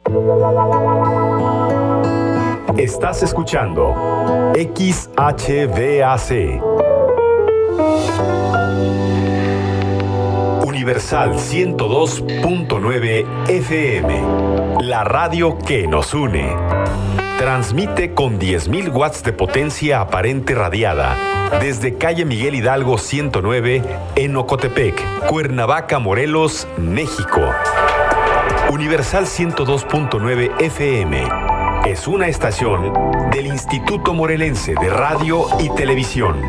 Estás escuchando XHVAC. Universal 102.9 FM. La radio que nos une. Transmite con 10.000 watts de potencia aparente radiada desde calle Miguel Hidalgo 109 en Ocotepec, Cuernavaca, Morelos, México. Universal 102.9 FM es una estación del Instituto Morelense de Radio y Televisión.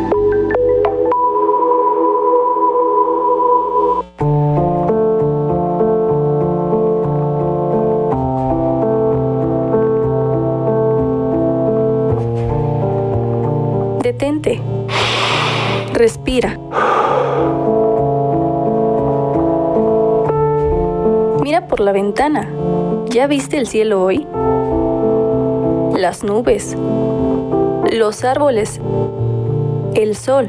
Detente. Respira. Mira por la ventana. ¿Ya viste el cielo hoy? Las nubes, los árboles, el sol.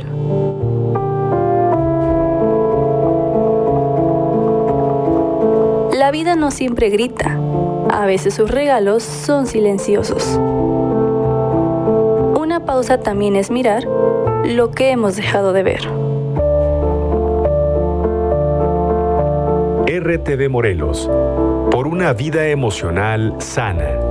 La vida no siempre grita. A veces sus regalos son silenciosos. Una pausa también es mirar lo que hemos dejado de ver. RTV Morelos, por una vida emocional sana.